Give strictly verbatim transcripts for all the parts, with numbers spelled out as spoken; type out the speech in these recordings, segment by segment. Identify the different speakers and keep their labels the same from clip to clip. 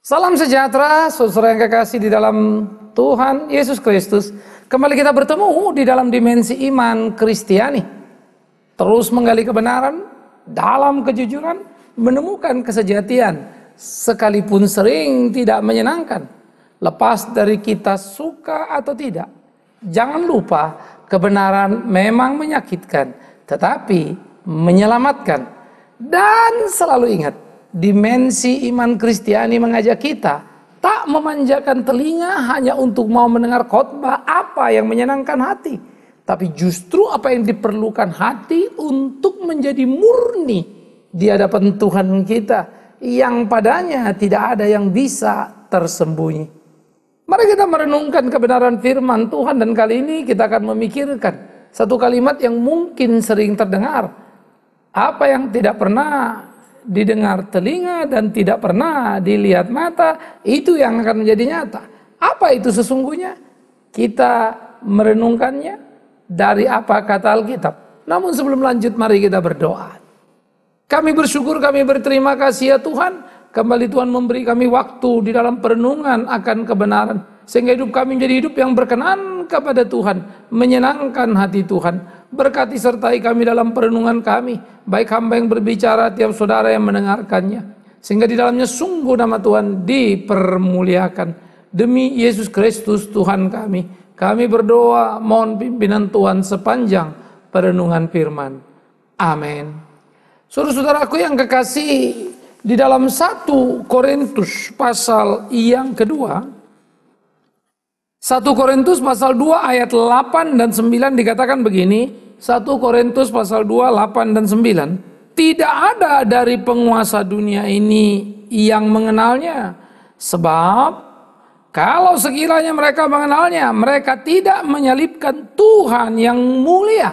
Speaker 1: Salam sejahtera, saudara yang kekasih di dalam Tuhan Yesus Kristus. Kembali kita bertemu di dalam dimensi iman Kristiani. Terus menggali kebenaran dalam kejujuran, menemukan kesejatian, sekalipun sering tidak menyenangkan. Lepas dari kita suka atau tidak. Jangan lupa, kebenaran memang menyakitkan, tetapi menyelamatkan. Dan selalu ingat, dimensi iman Kristiani mengajak kita tak memanjakan telinga hanya untuk mau mendengar khotbah apa yang menyenangkan hati, tapi justru apa yang diperlukan hati untuk menjadi murni di hadapan Tuhan kita, yang padanya tidak ada yang bisa tersembunyi. Mari kita merenungkan kebenaran firman Tuhan, dan kali ini kita akan memikirkan satu kalimat yang mungkin sering terdengar. Apa yang tidak pernah didengar telinga dan tidak pernah dilihat mata, itu yang akan menjadi nyata. Apa itu sesungguhnya? Kita merenungkannya dari apa kata Alkitab. Namun sebelum lanjut, mari kita berdoa. Kami bersyukur, kami berterima kasih ya Tuhan. Kembali Tuhan memberi kami waktu di dalam perenungan akan kebenaran, sehingga hidup kami menjadi hidup yang berkenan kepada Tuhan, menyenangkan hati Tuhan. Berkati sertai kami dalam perenungan kami, baik hamba yang berbicara, tiap saudara yang mendengarkannya, sehingga di dalamnya sungguh nama Tuhan dipermuliakan. Demi Yesus Kristus Tuhan kami, kami berdoa mohon pimpinan Tuhan sepanjang perenungan firman. Amin. Saudara-saudaraku yang kekasih, di dalam satu Korintus pasal yang kedua, satu Korintus pasal dua ayat delapan dan sembilan dikatakan begini. satu Korintus pasal dua, delapan dan sembilan. Tidak ada dari penguasa dunia ini yang mengenalnya. Sebab kalau sekiranya mereka mengenalnya, mereka tidak menyalibkan Tuhan yang mulia.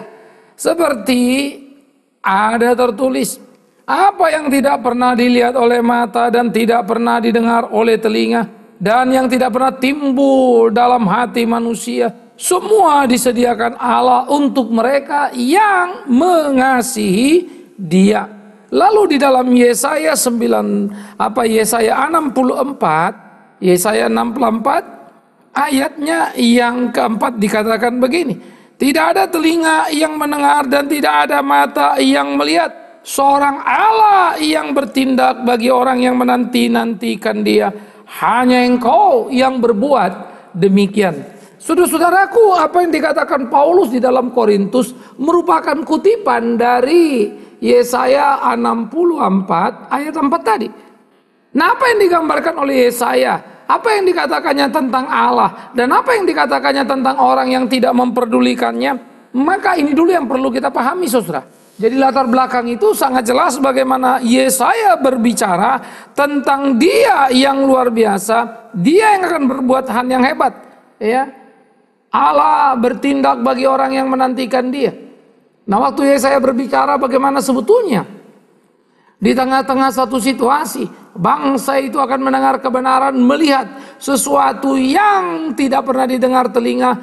Speaker 1: Seperti ada tertulis, apa yang tidak pernah dilihat oleh mata dan tidak pernah didengar oleh telinga, dan yang tidak pernah timbul dalam hati manusia, semua disediakan Allah untuk mereka yang mengasihi Dia. Lalu di dalam Yesaya sembilan apa Yesaya enam puluh empat, Yesaya enam puluh empat ayatnya yang keempat dikatakan begini. Tidak ada telinga yang mendengar dan tidak ada mata yang melihat seorang Allah yang bertindak bagi orang yang menanti-nantikan Dia. Hanya Engkau yang berbuat demikian. Saudara-saudaraku, apa yang dikatakan Paulus di dalam Korintus merupakan kutipan dari Yesaya enam puluh empat ayat empat tadi. Nah, apa yang digambarkan oleh Yesaya? Apa yang dikatakannya tentang Allah? Dan apa yang dikatakannya tentang orang yang tidak memperdulikannya? Maka ini dulu yang perlu kita pahami, saudara. Jadi latar belakang itu sangat jelas bagaimana Yesaya berbicara tentang Dia yang luar biasa, Dia yang akan berbuat hal yang hebat, ya. Allah bertindak bagi orang yang menantikan Dia. Nah, waktu Yesaya berbicara bagaimana sebetulnya di tengah-tengah satu situasi, bangsa itu akan mendengar kebenaran, melihat sesuatu yang tidak pernah didengar telinga,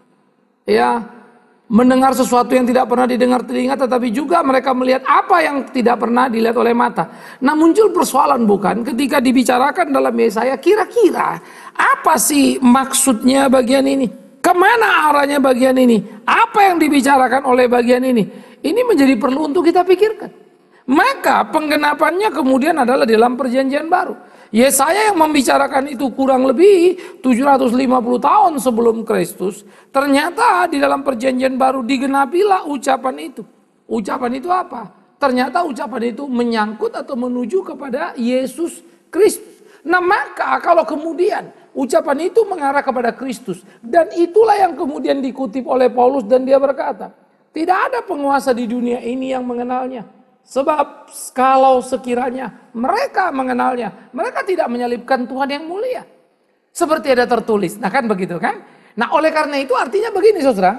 Speaker 1: ya, mendengar sesuatu yang tidak pernah didengar telinga, tetapi juga mereka melihat apa yang tidak pernah dilihat oleh mata. Nah, muncul persoalan bukan ketika dibicarakan dalam Yesaya, kira-kira apa sih maksudnya bagian ini? Kemana arahnya bagian ini? Apa yang dibicarakan oleh bagian ini? Ini menjadi perlu untuk kita pikirkan. Maka penggenapannya kemudian adalah dalam perjanjian baru. Yesaya yang membicarakan itu kurang lebih tujuh ratus lima puluh tahun sebelum Kristus. Ternyata di dalam perjanjian baru digenapilah ucapan itu. Ucapan itu apa? Ternyata ucapan itu menyangkut atau menuju kepada Yesus Kristus. Nah, maka kalau kemudian ucapan itu mengarah kepada Kristus, dan itulah yang kemudian dikutip oleh Paulus, dan dia berkata, tidak ada penguasa di dunia ini yang mengenalnya. Sebab kalau sekiranya mereka mengenalnya, mereka tidak menyalibkan Tuhan yang mulia. Seperti ada tertulis. Nah, kan begitu kan? Nah, oleh karena itu artinya begini, saudara.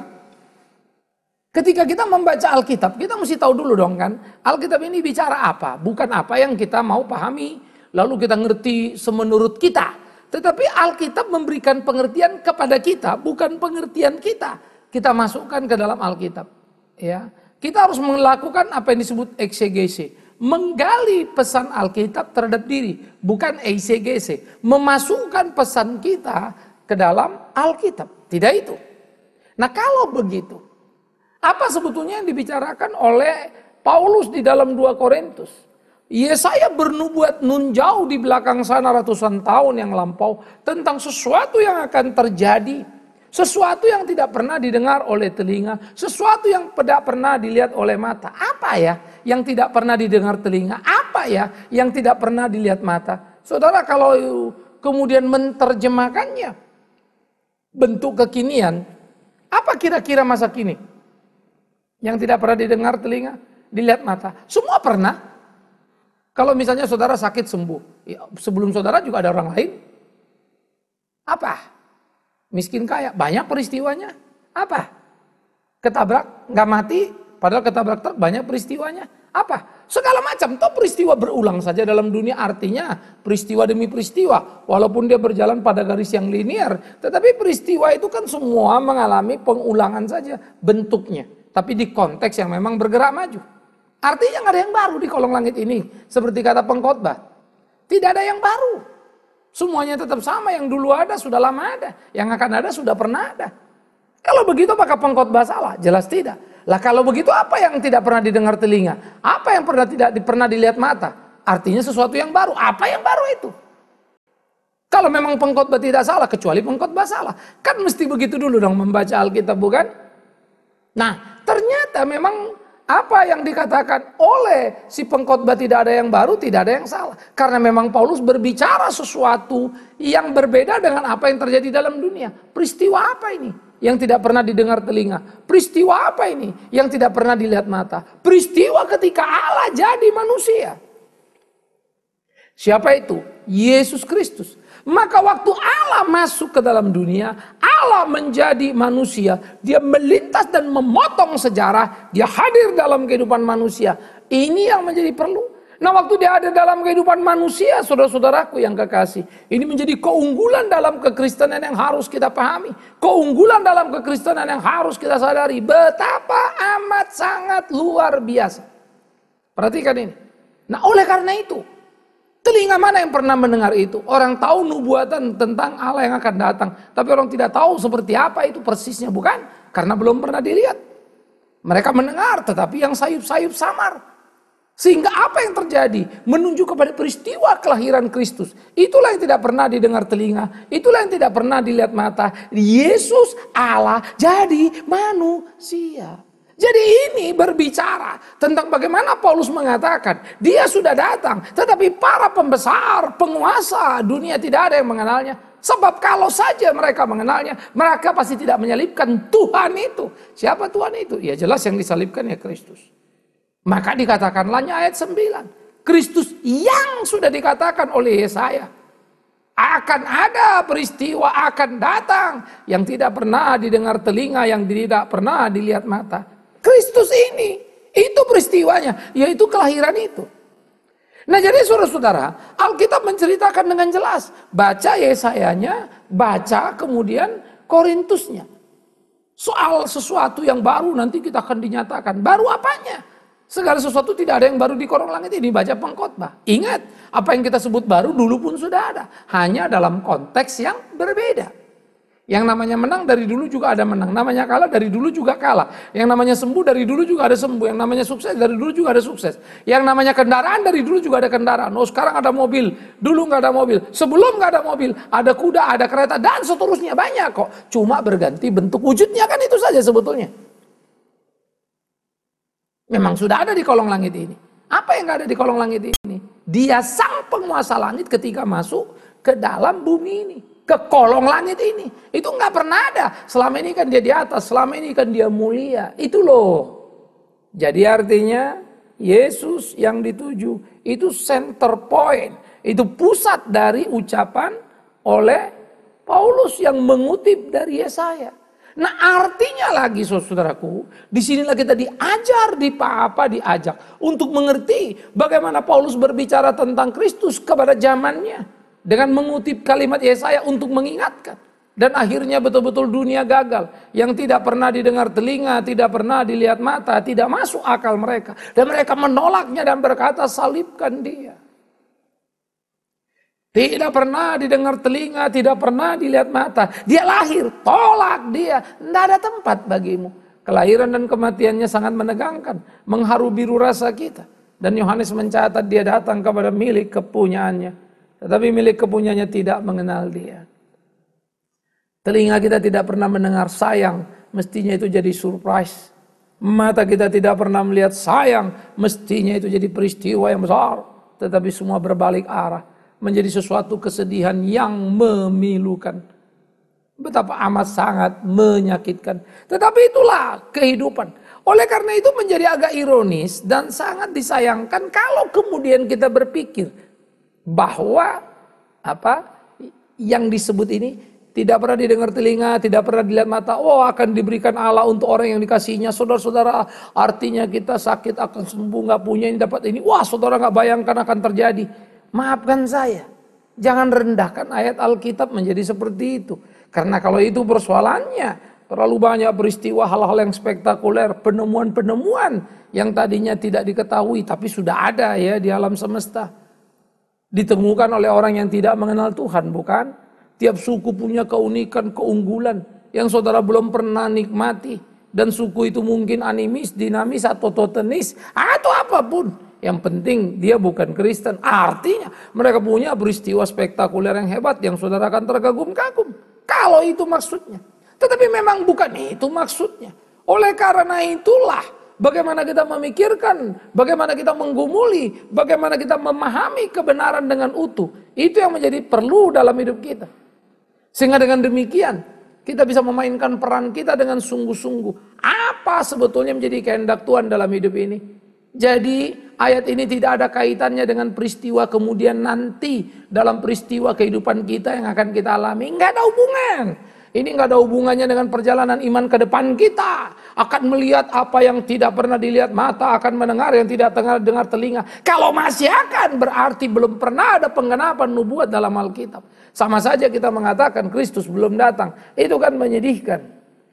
Speaker 1: Ketika kita membaca Alkitab, kita mesti tahu dulu dong kan, Alkitab ini bicara apa? Bukan apa yang kita mau pahami, lalu kita ngerti semenurut kita. Tetapi Alkitab memberikan pengertian kepada kita, bukan pengertian kita. Kita masukkan ke dalam Alkitab. Ya, kita harus melakukan apa yang disebut eksegesi, menggali pesan Alkitab terhadap diri, bukan exegese, memasukkan pesan kita ke dalam Alkitab. Tidak itu. Nah kalau begitu, apa sebetulnya yang dibicarakan oleh Paulus di dalam dua Korintus? Yesaya bernubuat nun jauh di belakang sana ratusan tahun yang lampau tentang sesuatu yang akan terjadi. Sesuatu yang tidak pernah didengar oleh telinga, sesuatu yang tidak pernah dilihat oleh mata. Apa ya yang tidak pernah didengar telinga? Apa ya yang tidak pernah dilihat mata? Saudara, kalau kemudian menerjemahkannya bentuk kekinian, apa kira-kira masa kini? Yang tidak pernah didengar telinga, dilihat mata. Semua pernah. Kalau misalnya saudara sakit sembuh, ya, sebelum saudara juga ada orang lain. Apa? Miskin kaya, banyak peristiwanya. Apa? Ketabrak, nggak mati, padahal ketabrak truk, banyak peristiwanya. Apa? Segala macam. Toh peristiwa berulang saja dalam dunia, artinya peristiwa demi peristiwa. Walaupun dia berjalan pada garis yang linear, tetapi peristiwa itu kan semua mengalami pengulangan saja bentuknya. Tapi di konteks yang memang bergerak maju. Artinya nggak ada yang baru di kolong langit ini. Seperti kata pengkhotbah. Tidak ada yang baru. Semuanya tetap sama, yang dulu ada sudah lama ada, yang akan ada sudah pernah ada. Kalau begitu maka pengkhotbah salah? Jelas tidak. Lah kalau begitu apa yang tidak pernah didengar telinga? Apa yang pernah tidak pernah dilihat mata? Artinya sesuatu yang baru. Apa yang baru itu? Kalau memang pengkhotbah tidak salah, kecuali pengkhotbah salah, kan mesti begitu dulu dong membaca Alkitab, bukan? Nah, ternyata memang apa yang dikatakan oleh si pengkhotbah tidak ada yang baru, tidak ada yang salah. Karena memang Paulus berbicara sesuatu yang berbeda dengan apa yang terjadi dalam dunia. Peristiwa apa ini yang tidak pernah didengar telinga? Peristiwa apa ini yang tidak pernah dilihat mata? Peristiwa ketika Allah jadi manusia. Siapa itu? Yesus Kristus. Maka waktu Allah masuk ke dalam dunia, Allah menjadi manusia, dia melintas dan memotong sejarah, dia hadir dalam kehidupan manusia. Ini yang menjadi perlu. Nah waktu dia ada dalam kehidupan manusia, saudara-saudaraku yang kekasih, ini menjadi keunggulan dalam kekristenan yang harus kita pahami. Keunggulan dalam kekristenan yang harus kita sadari, betapa amat sangat luar biasa. Perhatikan ini. Nah oleh karena itu, telinga mana yang pernah mendengar itu? Orang tahu nubuatan tentang Allah yang akan datang, tapi orang tidak tahu seperti apa itu persisnya, bukan? Karena belum pernah dilihat. Mereka mendengar, tetapi yang sayup-sayup samar. Sehingga apa yang terjadi? Menunjuk kepada peristiwa kelahiran Kristus. Itulah yang tidak pernah didengar telinga, itulah yang tidak pernah dilihat mata. Yesus Allah jadi manusia. Jadi ini berbicara tentang bagaimana Paulus mengatakan dia sudah datang, tetapi para pembesar, penguasa dunia tidak ada yang mengenalnya. Sebab kalau saja mereka mengenalnya, mereka pasti tidak menyalibkan Tuhan itu. Siapa Tuhan itu? Ya jelas yang disalibkan ya Kristus. Maka dikatakanlahnya ayat sembilan. Kristus yang sudah dikatakan oleh Yesaya. Akan ada peristiwa akan datang yang tidak pernah didengar telinga, yang tidak pernah dilihat mata. Kristus ini, itu peristiwanya, yaitu kelahiran itu. Nah jadi saudara-saudara, Alkitab menceritakan dengan jelas. Baca Yesayanya, baca kemudian Korintusnya. Soal sesuatu yang baru nanti kita akan dinyatakan. Baru apanya? Segala sesuatu tidak ada yang baru di kolong langit ini, baca pengkhotbah. Ingat, apa yang kita sebut baru dulu pun sudah ada. Hanya dalam konteks yang berbeda. Yang namanya menang dari dulu juga ada menang. Namanya kalah dari dulu juga kalah. Yang namanya sembuh dari dulu juga ada sembuh. Yang namanya sukses dari dulu juga ada sukses. Yang namanya kendaraan dari dulu juga ada kendaraan. Oh sekarang ada mobil, dulu nggak ada mobil. Sebelum nggak ada mobil, ada kuda, ada kereta dan seterusnya, banyak kok. Cuma berganti bentuk wujudnya, kan itu saja sebetulnya. Memang sudah ada di kolong langit ini. Apa yang nggak ada di kolong langit ini? Dia sang penguasa langit ketika masuk ke dalam bumi ini. Ke kolong langit ini. Itu nggak pernah ada. Selama ini kan dia di atas. Selama ini kan dia mulia. Itu loh. Jadi artinya Yesus yang dituju. Itu center point. Itu pusat dari ucapan oleh Paulus yang mengutip dari Yesaya. Nah artinya lagi saudaraku. Disinilah kita diajar, apa diajak. Untuk mengerti bagaimana Paulus berbicara tentang Kristus kepada zamannya. Dengan mengutip kalimat Yesaya untuk mengingatkan. Dan akhirnya betul-betul dunia gagal. Yang tidak pernah didengar telinga, tidak pernah dilihat mata, tidak masuk akal mereka. Dan mereka menolaknya dan berkata, salibkan dia. Tidak pernah didengar telinga, tidak pernah dilihat mata. Dia lahir, tolak dia. Tidak ada tempat bagimu. Kelahiran dan kematiannya sangat menegangkan. Mengharu biru rasa kita. Dan Yohanes mencatat dia datang kepada milik kepunyaannya. Tetapi milik kepunyaannya tidak mengenal dia. Telinga kita tidak pernah mendengar sayang, mestinya itu jadi surprise. Mata kita tidak pernah melihat sayang, mestinya itu jadi peristiwa yang besar. Tetapi semua berbalik arah, menjadi sesuatu kesedihan yang memilukan. Betapa amat sangat menyakitkan. Tetapi itulah kehidupan. Oleh karena itu menjadi agak ironis dan sangat disayangkan kalau kemudian kita berpikir bahwa apa yang disebut ini tidak pernah didengar telinga, tidak pernah dilihat mata. Oh, akan diberikan Allah untuk orang yang dikasihinya. Saudara-saudara, artinya kita sakit akan sembuh, nggak punya ini dapat ini. Wah, saudara nggak bayangkan akan terjadi. Maafkan saya, jangan rendahkan ayat Alkitab menjadi seperti itu. Karena kalau itu persoalannya, terlalu banyak peristiwa hal-hal yang spektakuler, penemuan-penemuan yang tadinya tidak diketahui, tapi sudah ada ya di alam semesta. Ditemukan oleh orang yang tidak mengenal Tuhan, bukan? Tiap suku punya keunikan, keunggulan yang saudara belum pernah nikmati. Dan suku itu mungkin animis, dinamis, atau totenis, atau apapun. Yang penting dia bukan Kristen. Artinya mereka punya peristiwa spektakuler yang hebat yang saudara akan terkagum-kagum. Kalau itu maksudnya. Tetapi memang bukan itu maksudnya. Oleh karena itulah bagaimana kita memikirkan, bagaimana kita menggumuli, bagaimana kita memahami kebenaran dengan utuh. Itu yang menjadi perlu dalam hidup kita. Sehingga dengan demikian kita bisa memainkan peran kita dengan sungguh-sungguh. Apa sebetulnya menjadi kehendak Tuhan dalam hidup ini? Jadi ayat ini tidak ada kaitannya dengan peristiwa kemudian nanti dalam peristiwa kehidupan kita yang akan kita alami. Enggak ada hubungan. Ini enggak ada hubungannya dengan perjalanan iman ke depan kita. Akan melihat apa yang tidak pernah dilihat mata, akan mendengar yang tidak pernah dengar telinga. Kalau masih akan, berarti belum pernah ada penggenapan nubuat dalam Alkitab. Sama saja kita mengatakan Kristus belum datang. Itu kan menyedihkan.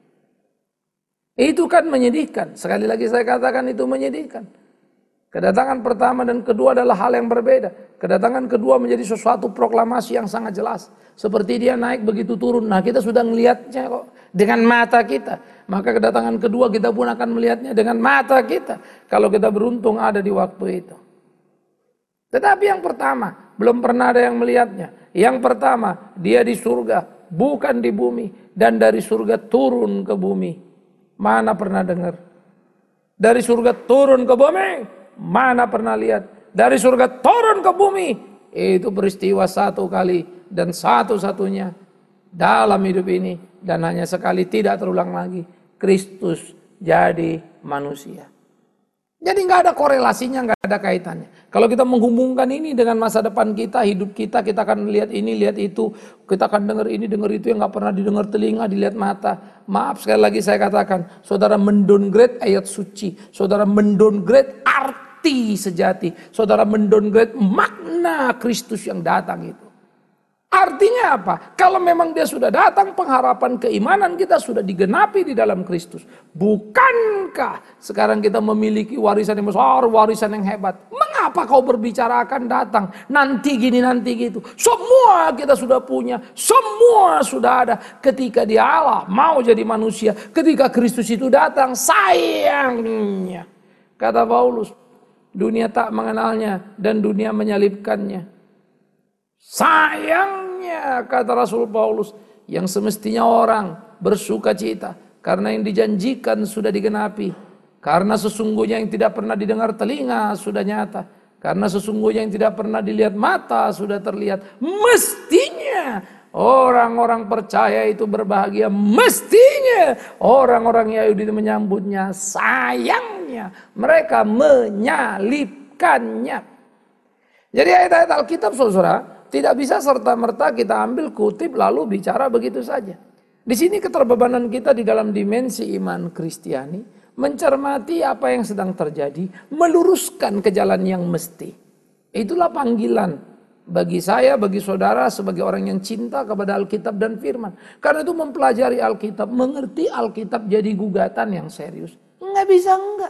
Speaker 1: Itu kan menyedihkan. Sekali lagi saya katakan itu menyedihkan. Kedatangan pertama dan kedua adalah hal yang berbeda. Kedatangan kedua menjadi sesuatu proklamasi yang sangat jelas. Seperti dia naik begitu turun. Nah, kita sudah melihatnya kok dengan mata kita. Maka kedatangan kedua kita pun akan melihatnya dengan mata kita. Kalau kita beruntung ada di waktu itu. Tetapi yang pertama, belum pernah ada yang melihatnya. Yang pertama, dia di surga, bukan di bumi. Dan dari surga turun ke bumi. Mana pernah dengar? Dari surga turun ke bumi. Mana pernah lihat? Dari surga turun ke bumi. Itu peristiwa satu kali dan satu-satunya dalam hidup ini. Dan hanya sekali, tidak terulang lagi. Kristus jadi manusia. Jadi nggak ada korelasinya, nggak ada kaitannya. Kalau kita menghubungkan ini dengan masa depan kita, hidup kita, kita akan lihat ini, lihat itu. Kita akan dengar ini, dengar itu yang nggak pernah didengar telinga, dilihat mata. Maaf sekali lagi saya katakan, saudara mendowngrade ayat suci. Saudara mendowngrade arti sejati. Saudara mendowngrade makna Kristus yang datang itu. Artinya apa? Kalau memang dia sudah datang, pengharapan keimanan kita sudah digenapi di dalam Kristus. Bukankah sekarang kita memiliki warisan yang besar, warisan yang hebat? Mengapa kau berbicara akan datang? Nanti gini, nanti gitu. Semua kita sudah punya, semua sudah ada. Ketika dia Allah mau jadi manusia, ketika Kristus itu datang, sayangnya. Kata Paulus, dunia tak mengenalnya dan dunia menyalibkannya. Sayangnya, kata Rasul Paulus, yang semestinya orang bersuka cita karena yang dijanjikan sudah digenapi. Karena sesungguhnya yang tidak pernah didengar telinga sudah nyata. Karena sesungguhnya yang tidak pernah dilihat mata sudah terlihat. Mestinya orang-orang percaya itu berbahagia. Mestinya orang-orang Yahudi itu menyambutnya. Sayangnya mereka menyalibkannya. Jadi ayat-ayat Alkitab, saudara, tidak bisa serta-merta kita ambil kutip lalu bicara begitu saja. Di sini keterbebanan kita di dalam dimensi iman Kristiani mencermati apa yang sedang terjadi, meluruskan ke jalan yang mesti. Itulah panggilan bagi saya, bagi saudara sebagai orang yang cinta kepada Alkitab dan firman. Karena itu mempelajari Alkitab, mengerti Alkitab jadi gugatan yang serius. Nggak bisa enggak.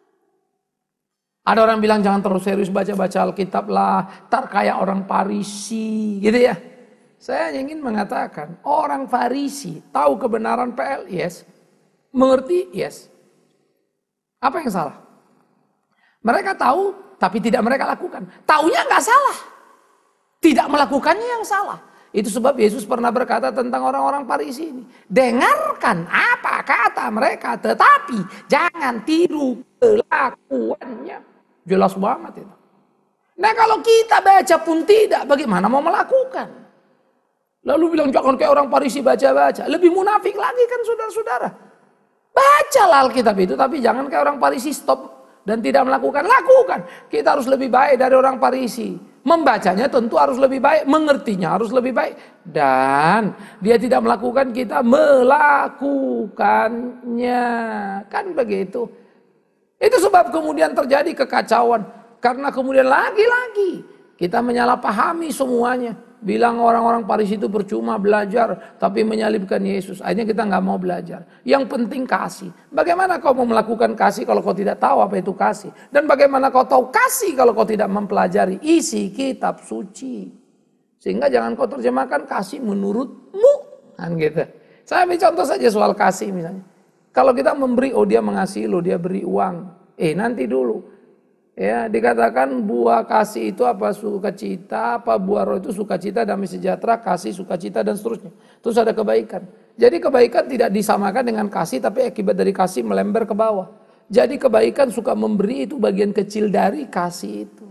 Speaker 1: Ada orang bilang jangan terlalu serius baca-baca Alkitab lah, tar kayak orang Farisi gitu ya. Saya ingin mengatakan orang Farisi tahu kebenaran P L, yes. Mengerti, yes. Apa yang salah? Mereka tahu tapi tidak mereka lakukan. Taunya nggak salah. Tidak melakukannya yang salah. Itu sebab Yesus pernah berkata tentang orang-orang Farisi ini. Dengarkan apa kata mereka, tetapi jangan tiru kelakuannya. Jelas banget itu. Nah kalau kita baca pun tidak, bagaimana mau melakukan? Lalu bilang jangan kayak orang Farisi baca-baca. Lebih munafik lagi kan saudara-saudara. Bacalah Alkitab itu, tapi jangan kayak orang Farisi stop dan tidak melakukan. Lakukan. Kita harus lebih baik dari orang Farisi. Membacanya tentu harus lebih baik, mengertinya harus lebih baik. Dan dia tidak melakukan, kita melakukannya. Kan begitu. Itu sebab kemudian terjadi kekacauan. Karena kemudian lagi-lagi kita menyalahpahami semuanya. Bilang orang-orang Farisi itu percuma belajar tapi menyalibkan Yesus. Akhirnya kita nggak mau belajar. Yang penting kasih. Bagaimana kau mau melakukan kasih kalau kau tidak tahu apa itu kasih? Dan bagaimana kau tahu kasih kalau kau tidak mempelajari isi kitab suci? Sehingga jangan kau terjemahkan kasih menurutmu. Kan gitu. Saya ambil contoh saja soal kasih misalnya. Kalau kita memberi, oh dia mengasihi lo, dia beri uang. Eh nanti dulu. Ya, dikatakan buah kasih itu apa? Sukacita, apa buah roh itu sukacita, damai sejahtera, kasih, sukacita dan seterusnya. Terus ada kebaikan. Jadi kebaikan tidak disamakan dengan kasih, tapi akibat dari kasih melembar ke bawah. Jadi kebaikan suka memberi itu bagian kecil dari kasih itu.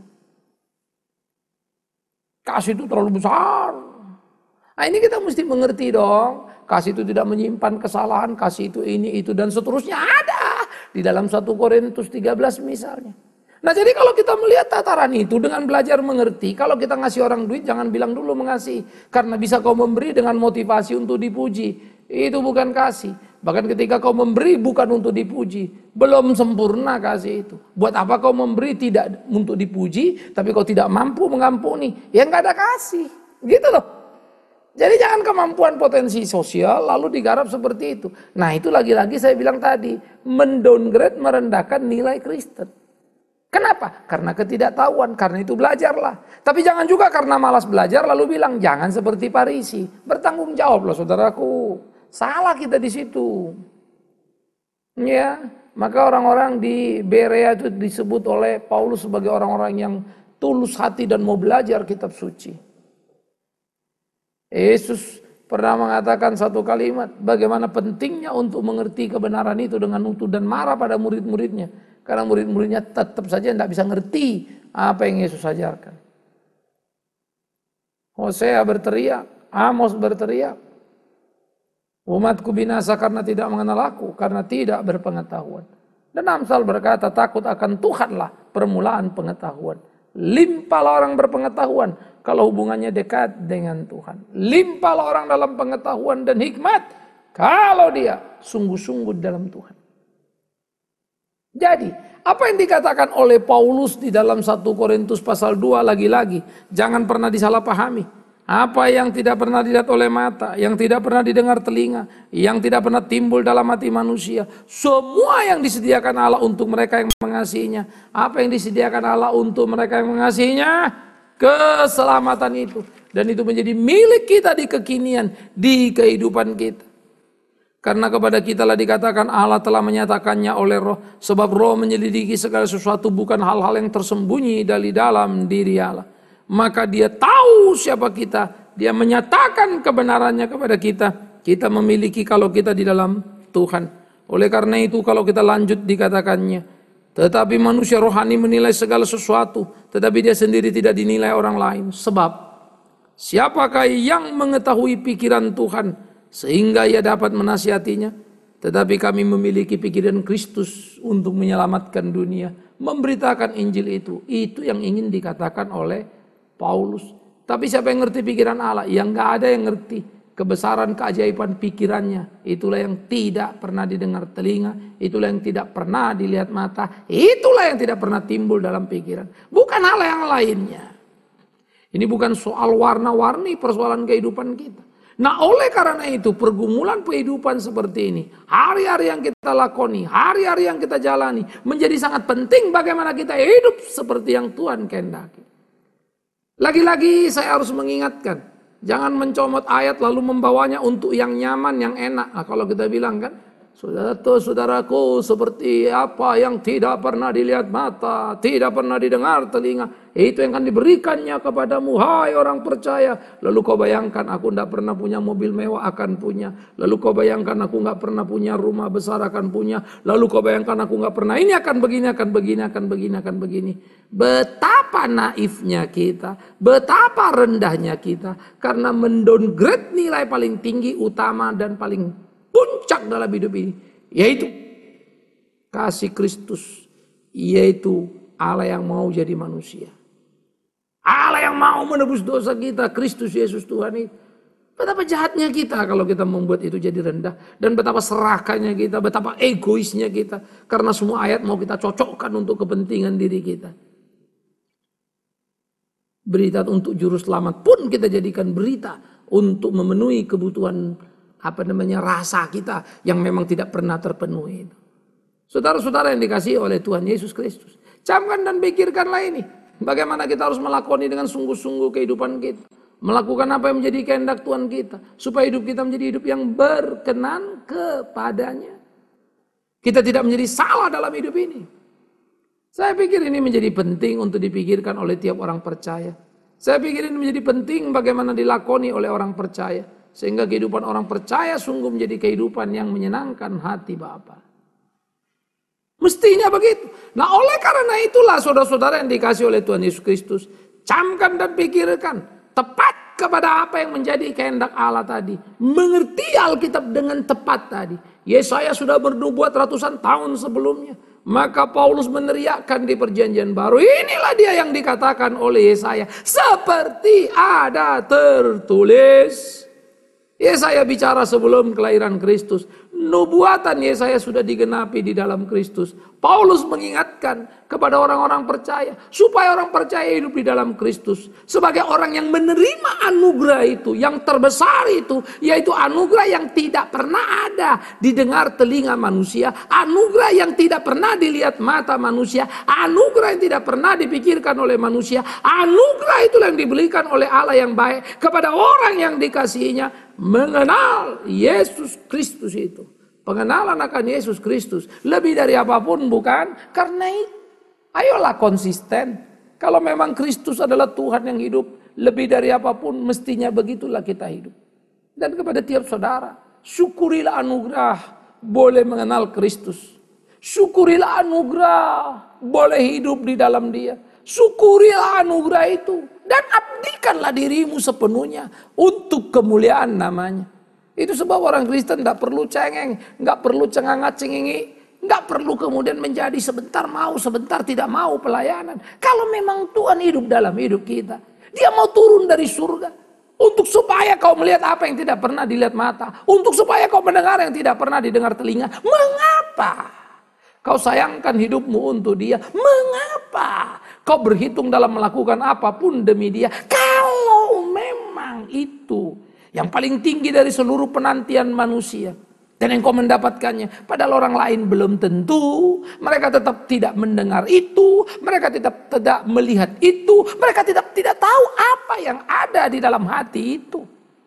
Speaker 1: Kasih itu terlalu besar. Nah ini kita mesti mengerti dong. Kasih itu tidak menyimpan kesalahan, kasih itu ini, itu dan seterusnya ada. Di dalam satu Korintus tiga belas misalnya. Nah jadi kalau kita melihat tataran itu dengan belajar mengerti, kalau kita ngasih orang duit jangan bilang dulu mengasihi. Karena bisa kau memberi dengan motivasi untuk dipuji. Itu bukan kasih. Bahkan ketika kau memberi bukan untuk dipuji. Belum sempurna kasih itu. Buat apa kau memberi tidak untuk dipuji, tapi kau tidak mampu mengampuni. Ya nggak ada kasih. Gitu loh. Jadi jangan kemampuan potensi sosial lalu digarap seperti itu. Nah itu lagi-lagi saya bilang tadi. Mendowngrade, merendahkan nilai Kristen. Kenapa? Karena ketidaktahuan, karena itu belajarlah. Tapi jangan juga karena malas belajar lalu bilang jangan seperti Farisi. Bertanggung jawablah saudaraku. Salah kita di situ. Ya, maka orang-orang di Berea itu disebut oleh Paulus sebagai orang-orang yang tulus hati dan mau belajar kitab suci. Yesus pernah mengatakan satu kalimat, bagaimana pentingnya untuk mengerti kebenaran itu dengan utuh dan marah pada murid-muridnya. Karena murid-muridnya tetap saja tidak bisa ngerti apa yang Yesus ajarkan. Hosea berteriak, Amos berteriak. Umatku binasa karena tidak mengenal aku, karena tidak berpengetahuan. Dan Amsal berkata, takut akan Tuhanlah permulaan pengetahuan. Limpahlah orang berpengetahuan kalau hubungannya dekat dengan Tuhan. Limpahlah orang dalam pengetahuan dan hikmat kalau dia sungguh-sungguh dalam Tuhan. Jadi, apa yang dikatakan oleh Paulus di dalam satu Korintus pasal dua lagi-lagi, jangan pernah disalahpahami. Apa yang tidak pernah dilihat oleh mata, yang tidak pernah didengar telinga, yang tidak pernah timbul dalam hati manusia, semua yang disediakan Allah untuk mereka yang mengasihinya. Apa yang disediakan Allah untuk mereka yang mengasihinya? Keselamatan itu. Dan itu menjadi milik kita di kekinian, di kehidupan kita. Karena kepada kita lah dikatakan Allah telah menyatakannya oleh roh. Sebab roh menyelidiki segala sesuatu, bukan hal-hal yang tersembunyi dari dalam diri Allah. Maka dia tahu siapa kita. Dia menyatakan kebenarannya kepada kita. Kita memiliki kalau kita di dalam Tuhan. Oleh karena itu kalau kita lanjut dikatakannya. Tetapi manusia rohani menilai segala sesuatu. Tetapi dia sendiri tidak dinilai orang lain. Sebab siapakah yang mengetahui pikiran Tuhan sehingga ia dapat menasihatinya? Tetapi kami memiliki pikiran Kristus untuk menyelamatkan dunia, memberitakan Injil itu. Itu yang ingin dikatakan oleh Paulus. Tapi siapa yang ngerti pikiran Allah? Yang nggak ada yang ngerti kebesaran keajaiban pikirannya. Itulah yang tidak pernah didengar telinga, itulah yang tidak pernah dilihat mata, itulah yang tidak pernah timbul dalam pikiran. Bukan hal yang lainnya. Ini bukan soal warna-warni persoalan kehidupan kita. Nah oleh karena itu pergumulan kehidupan seperti ini, hari-hari yang kita lakoni, hari-hari yang kita jalani, menjadi sangat penting bagaimana kita hidup seperti yang Tuhan kehendaki. Lagi-lagi saya harus mengingatkan, jangan mencomot ayat lalu membawanya untuk yang nyaman, yang enak. Nah, kalau kita bilang kan, saudara-saudaraku seperti apa yang tidak pernah dilihat mata, tidak pernah didengar telinga, itu yang akan diberikannya kepadamu, hai orang percaya. Lalu kau bayangkan aku tidak pernah punya mobil mewah, akan punya. Lalu kau bayangkan aku nggak pernah punya rumah besar, akan punya. Lalu kau bayangkan aku nggak pernah ini, akan begini, akan begini, akan begini, akan begini. Betapa naifnya kita, betapa rendahnya kita, karena mendowngrade nilai paling tinggi, utama dan paling puncak dalam hidup ini, yaitu kasih Kristus, yaitu Allah yang mau jadi manusia, Allah yang mau menebus dosa kita, Kristus Yesus Tuhan itu. Betapa jahatnya kita kalau kita membuat itu jadi rendah, dan betapa serakahnya kita, betapa egoisnya kita, karena semua ayat mau kita cocokkan untuk kepentingan diri kita. Berita untuk juru selamat pun kita jadikan berita untuk memenuhi kebutuhan apa namanya rasa kita yang memang tidak pernah terpenuhi. Saudara-saudara yang dikasihi oleh Tuhan Yesus Kristus, camkan dan pikirkanlah ini, bagaimana kita harus melakoni dengan sungguh-sungguh kehidupan kita, melakukan apa yang menjadi kehendak Tuhan kita, supaya hidup kita menjadi hidup yang berkenan kepadanya. Kita tidak menjadi salah dalam hidup ini. Saya pikir ini menjadi penting untuk dipikirkan oleh tiap orang percaya. Saya pikir ini menjadi penting bagaimana dilakoni oleh orang percaya, sehingga kehidupan orang percaya sungguh menjadi kehidupan yang menyenangkan hati Bapa. Mestinya begitu. Nah oleh karena itulah saudara-saudara yang dikasihi oleh Tuhan Yesus Kristus, camkan dan pikirkan tepat kepada apa yang menjadi kehendak Allah tadi. Mengerti Alkitab dengan tepat tadi. Yesaya sudah bernubuat ratusan tahun sebelumnya. Maka Paulus meneriakkan di perjanjian baru, inilah dia yang dikatakan oleh Yesaya, seperti ada tertulis. Yesaya bicara sebelum kelahiran Kristus. Nubuatan Yesaya sudah digenapi di dalam Kristus. Paulus mengingatkan kepada orang-orang percaya, supaya orang percaya hidup di dalam Kristus. Sebagai orang yang menerima anugerah itu, yang terbesar itu, yaitu anugerah yang tidak pernah ada didengar telinga manusia, anugerah yang tidak pernah dilihat mata manusia, anugerah yang tidak pernah dipikirkan oleh manusia, anugerah itulah yang diberikan oleh Allah yang baik kepada orang yang dikasihinya, mengenal Yesus Kristus itu. Pengenalan akan Yesus Kristus lebih dari apapun, bukan? Karena itu ayolah konsisten. Kalau memang Kristus adalah Tuhan yang hidup, lebih dari apapun mestinya begitulah kita hidup. Dan kepada tiap saudara, syukurilah anugerah boleh mengenal Kristus. Syukurilah anugerah boleh hidup di dalam Dia. Syukurilah anugerah itu dan abdikanlah dirimu sepenuhnya untuk kemuliaan namanya. Itu sebab orang Kristen tidak perlu cengeng, nggak perlu cengangat-cengengi, nggak perlu kemudian menjadi sebentar mau, sebentar tidak mau pelayanan. Kalau memang Tuhan hidup dalam hidup kita, Dia mau turun dari surga untuk supaya kau melihat apa yang tidak pernah dilihat mata, untuk supaya kau mendengar yang tidak pernah didengar telinga. Mengapa kau sayangkan hidupmu untuk Dia? Mengapa kau berhitung dalam melakukan apapun demi Dia? Kalau memang itu yang paling tinggi dari seluruh penantian manusia, dan engkau mendapatkannya, padahal orang lain belum tentu, mereka tetap tidak mendengar itu, mereka tetap tidak melihat itu, mereka tidak tidak tahu apa yang ada di dalam hati itu.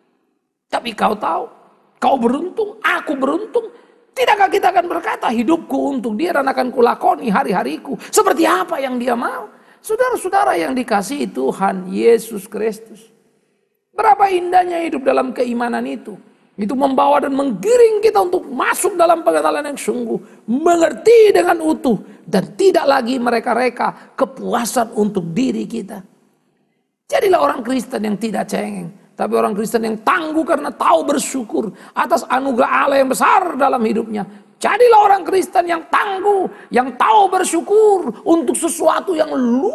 Speaker 1: Tapi kau tahu, kau beruntung, aku beruntung. Tidakkah kita akan berkata, hidupku untuk Dia dan akan kulakoni hari-hariku seperti apa yang Dia mau? Saudara-saudara yang dikasihi Tuhan Yesus Kristus, berapa indahnya hidup dalam keimanan itu. Itu membawa dan menggiring kita untuk masuk dalam pengenalan yang sungguh, mengerti dengan utuh, dan tidak lagi mereka-reka kepuasan untuk diri kita. Jadilah orang Kristen yang tidak cengeng, tapi orang Kristen yang tangguh karena tahu bersyukur atas anugerah Allah yang besar dalam hidupnya. Jadilah orang Kristen yang tangguh, yang tahu bersyukur untuk sesuatu yang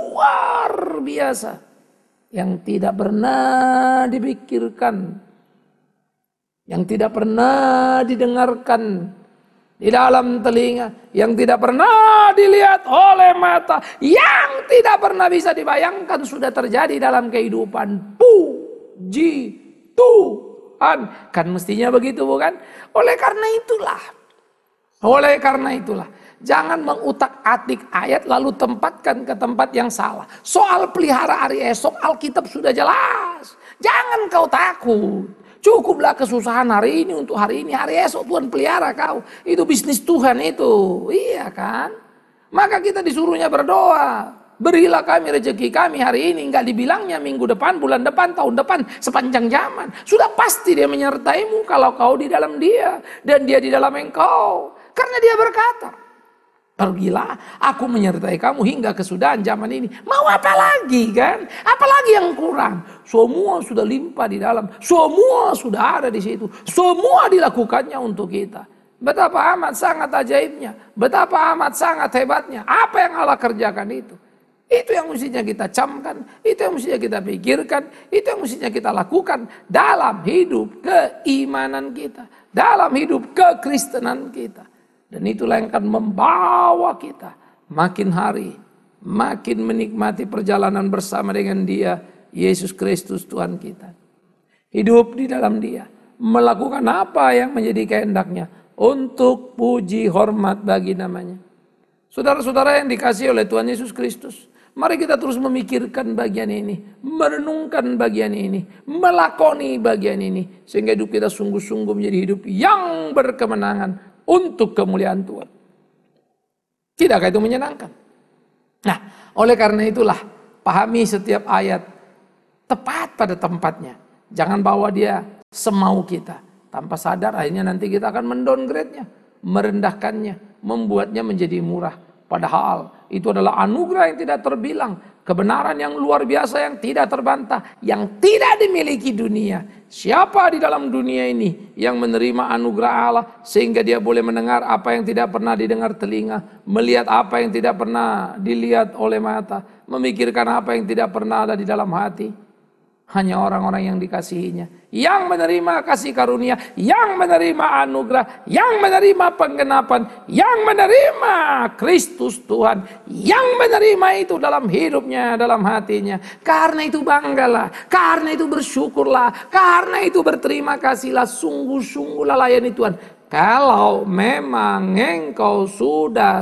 Speaker 1: luar biasa, yang tidak pernah dipikirkan, yang tidak pernah didengarkan, di dalam telinga, yang tidak pernah dilihat oleh mata, yang tidak pernah bisa dibayangkan sudah terjadi dalam kehidupan. Puji Tuhan. Kan mestinya begitu, bukan? Oleh karena itulah, oleh karena itulah, jangan mengutak-atik ayat lalu tempatkan ke tempat yang salah. Soal pelihara hari esok, Alkitab sudah jelas. Jangan kau takut. Cukuplah kesusahan hari ini untuk hari ini. Hari esok Tuhan pelihara kau. Itu bisnis Tuhan itu. Iya kan? Maka kita disuruhnya berdoa. Berilah kami rezeki kami hari ini. Enggak dibilangnya minggu depan, bulan depan, tahun depan, sepanjang zaman. Sudah pasti dia menyertaimu kalau kau di dalam dia. Dan dia di dalam engkau. Karena dia berkata, pergilah, aku menyertai kamu hingga kesudahan zaman ini. Mau apa lagi kan? Apalagi yang kurang? Semua sudah limpah di dalam. Semua sudah ada di situ. Semua dilakukannya untuk kita. Betapa amat sangat ajaibnya. Betapa amat sangat hebatnya. Apa yang Allah kerjakan itu? Itu yang mestinya kita camkan. Itu yang mestinya kita pikirkan. Itu yang mestinya kita lakukan dalam hidup keimanan kita. Dalam hidup kekristenan kita. Dan itulah yang akan membawa kita makin hari, makin menikmati perjalanan bersama dengan Dia, Yesus Kristus Tuhan kita. Hidup di dalam Dia, melakukan apa yang menjadi kehendaknya untuk puji hormat bagi namanya. Saudara-saudara yang dikasihi oleh Tuhan Yesus Kristus, mari kita terus memikirkan bagian ini, merenungkan bagian ini, melakoni bagian ini, sehingga hidup kita sungguh-sungguh menjadi hidup yang berkemenangan untuk kemuliaan Tuhan. Tidakkah itu menyenangkan? Nah, oleh karena itulah pahami setiap ayat tepat pada tempatnya. Jangan bawa dia semau kita. Tanpa sadar akhirnya nanti kita akan mendowngrade-nya, merendahkannya, membuatnya menjadi murah. Padahal itu adalah anugerah yang tidak terbilang, kebenaran yang luar biasa yang tidak terbantah, yang tidak dimiliki dunia. Siapa di dalam dunia ini yang menerima anugerah Allah sehingga dia boleh mendengar apa yang tidak pernah didengar telinga, melihat apa yang tidak pernah dilihat oleh mata, memikirkan apa yang tidak pernah ada di dalam hati? Hanya orang-orang yang dikasihinya, yang menerima kasih karunia, yang menerima anugerah, yang menerima penggenapan, yang menerima Kristus Tuhan, yang menerima itu dalam hidupnya, dalam hatinya. Karena itu banggalah, karena itu bersyukurlah, karena itu berterima kasihlah, sungguh-sungguhlah layani Tuhan. Kalau memang engkau sudah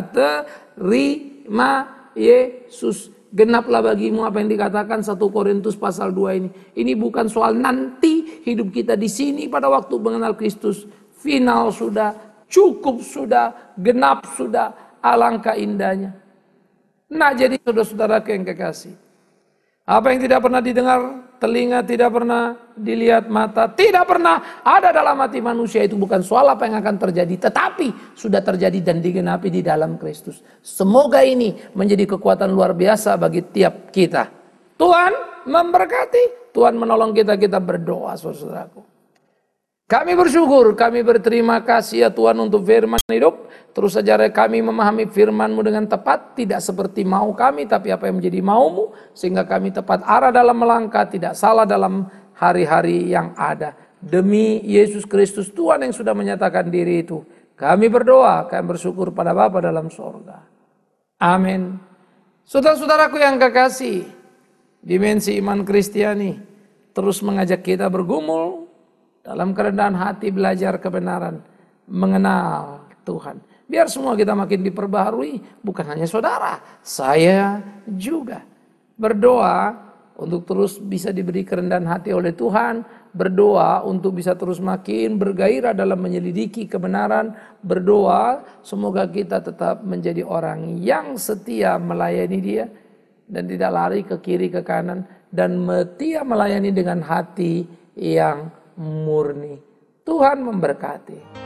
Speaker 1: terima Yesus, genaplah bagimu apa yang dikatakan satu Korintus pasal dua ini. Ini bukan soal nanti hidup kita di sini pada waktu mengenal Kristus. Final sudah, cukup sudah, genap sudah, alangkah indahnya. Nah, jadi saudara-saudara yang kekasih, apa yang tidak pernah didengar telinga, tidak pernah dilihat mata, tidak pernah ada dalam hati manusia, itu bukan soal apa yang akan terjadi, tetapi sudah terjadi dan digenapi di dalam Kristus. Semoga ini menjadi kekuatan luar biasa bagi tiap kita. Tuhan memberkati, Tuhan menolong kita, kita berdoa saudaraku. Kami bersyukur, kami berterima kasih ya Tuhan untuk firman hidup. Terus saja kami memahami firman-Mu dengan tepat, tidak seperti mau kami, tapi apa yang menjadi mau-Mu, sehingga kami tepat arah dalam melangkah, tidak salah dalam hari-hari yang ada. Demi Yesus Kristus Tuhan yang sudah menyatakan diri itu, kami berdoa, kami bersyukur pada Bapa dalam sorga. Amin. Saudara-saudaraku yang kekasih, dimensi iman Kristiani terus mengajak kita bergumul dalam kerendahan hati, belajar kebenaran, mengenal Tuhan. Biar semua kita makin diperbaharui, bukan hanya saudara, saya juga. Berdoa untuk terus bisa diberi kerendahan hati oleh Tuhan, berdoa untuk bisa terus makin bergairah dalam menyelidiki kebenaran, berdoa semoga kita tetap menjadi orang yang setia melayani Dia, dan tidak lari ke kiri ke kanan, dan setia melayani dengan hati yang murni. Tuhan memberkati.